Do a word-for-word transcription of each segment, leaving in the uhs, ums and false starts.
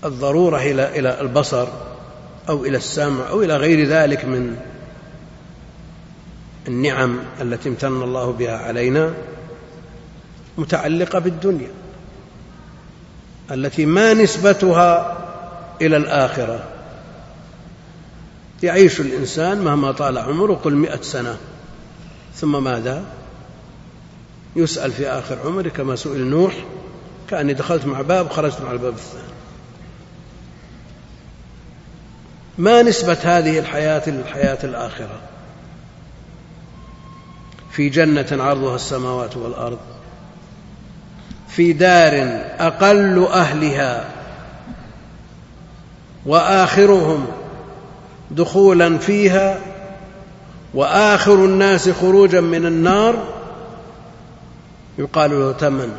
الضرورة إلى إلى البصر أو إلى السمع أو إلى غير ذلك من النعم التي امتن الله بها علينا متعلقة بالدنيا التي ما نسبتها إلى الآخرة. يعيش الإنسان مهما طال عمره قل مئة سنة، ثم ماذا؟ يسأل في آخر عمره كما سئل نوح: كأني دخلت مع باب خرجت مع الباب الثاني. ما نسبة هذه الحياة للحياة الآخرة؟ في جنة عرضها السماوات والأرض، في دار أقل أهلها وآخرهم دخولا فيها وآخر الناس خروجا من النار، يقال له تمن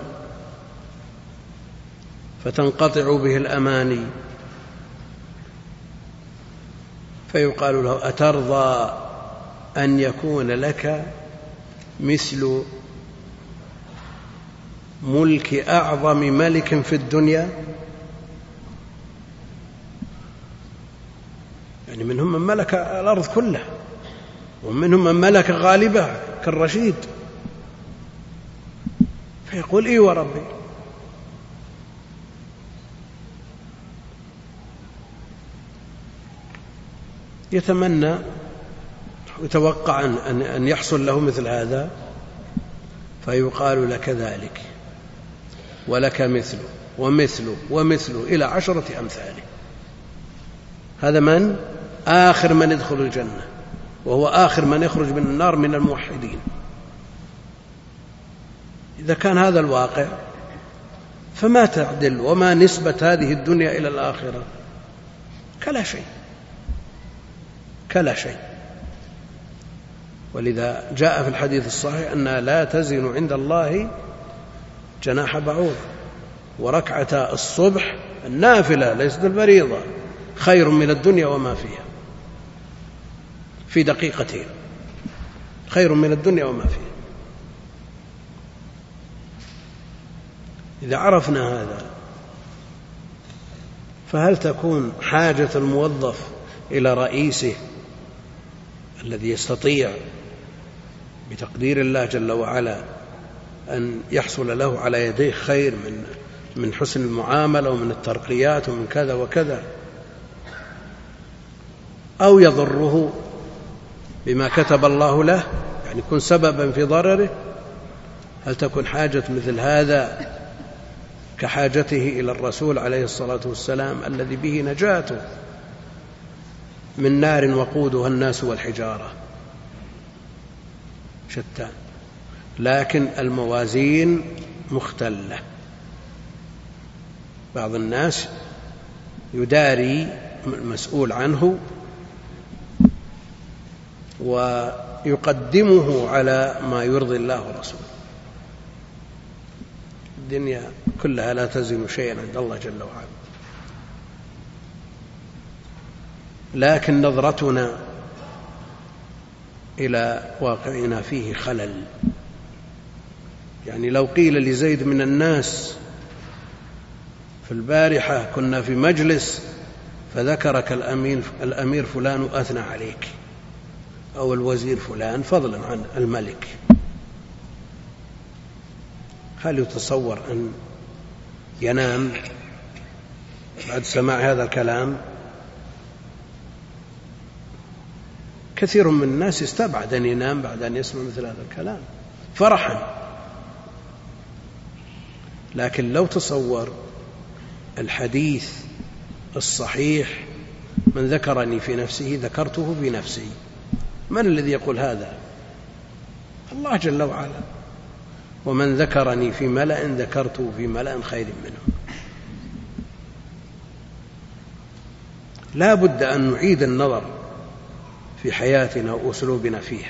فتنقطع به الأماني، فيقال له: أترضى أن يكون لك مثل ملك أعظم ملك في الدنيا؟ يعني منهم من ملك الأرض كلها، ومنهم من ملك غالبة كالرشيد، فيقول: إي وربي. يتمنى ويتوقع أن يحصل له مثل هذا، فيقال: لك ذلك ولك مثله ومثله ومثله إلى عشرة أمثاله. هذا من؟ آخر من يدخل الجنة، وهو آخر من يخرج من النار من الموحدين. إذا كان هذا الواقع فما تعدل وما نسبة هذه الدنيا إلى الآخرة؟ كلا شيء، كلا شيء. ولذا جاء في الحديث الصحيح أنها لا تزن عند الله جناح بعوض، وركعتا الصبح النافلة ليست الفريضة خير من الدنيا وما فيها، في دقيقتين خير من الدنيا وما فيها. إذا عرفنا هذا، فهل تكون حاجة الموظف إلى رئيسه الذي يستطيع بتقدير الله جل وعلا أن يحصل له على يديه خير من من حسن المعاملة ومن الترقيات ومن كذا وكذا، أو يضره بما كتب الله له، يعني يكون سببا في ضرره؟ هل تكون حاجة مثل هذا كحاجته إلى الرسول عليه الصلاة والسلام الذي به نجاته من نار وقودها الناس والحجارة؟ شتان. لكن الموازين مختلة. بعض الناس يداري المسؤول عنه ويقدمه على ما يرضي الله ورسوله. الدنيا كلها لا تزن شيئا عند الله جل وعلا، لكن نظرتنا إلى واقعنا فيه خلل. يعني لو قيل لزيد من الناس في البارحة كنا في مجلس فذكرك الأمير, الأمير فلان وأثنى عليك، أو الوزير فلان فضلا عن الملك، هل يتصور أن ينام بعد سماع هذا الكلام؟ كثير من الناس يستبعد أن ينام بعد أن يسمع مثل هذا الكلام فرحا. لكن لو تصور الحديث الصحيح: من ذكرني في نفسه ذكرته بنفسي، من الذي يقول هذا؟ الله جل وعلا. ومن ذكرني في ملأ ذكرته في ملأ خير منه. لا بد أن نعيد النظر في حياتنا وأسلوبنا فيها.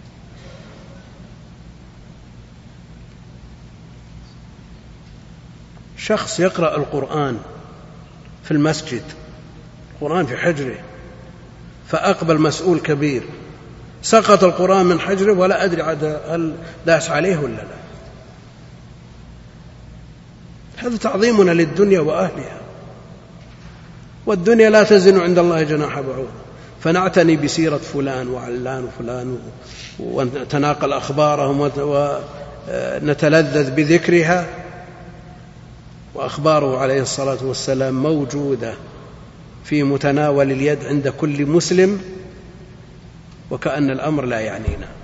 شخص يقرأ القرآن في المسجد، القرآن في حجره، فأقبل مسؤول كبير سقط القرآن من حجره ولا أدري هل داس عليه ولا لا. هذا تعظيمنا للدنيا وأهلها. والدنيا لا تزن عند الله جناح بعوضة، فنعتني بسيرة فلان وعلان وفلان ونتناقل أخبارهم ونتلذذ بذكرها، وأخباره عليه الصلاة والسلام موجودة في متناول اليد عند كل مسلم، وكأن الأمر لا يعنينا.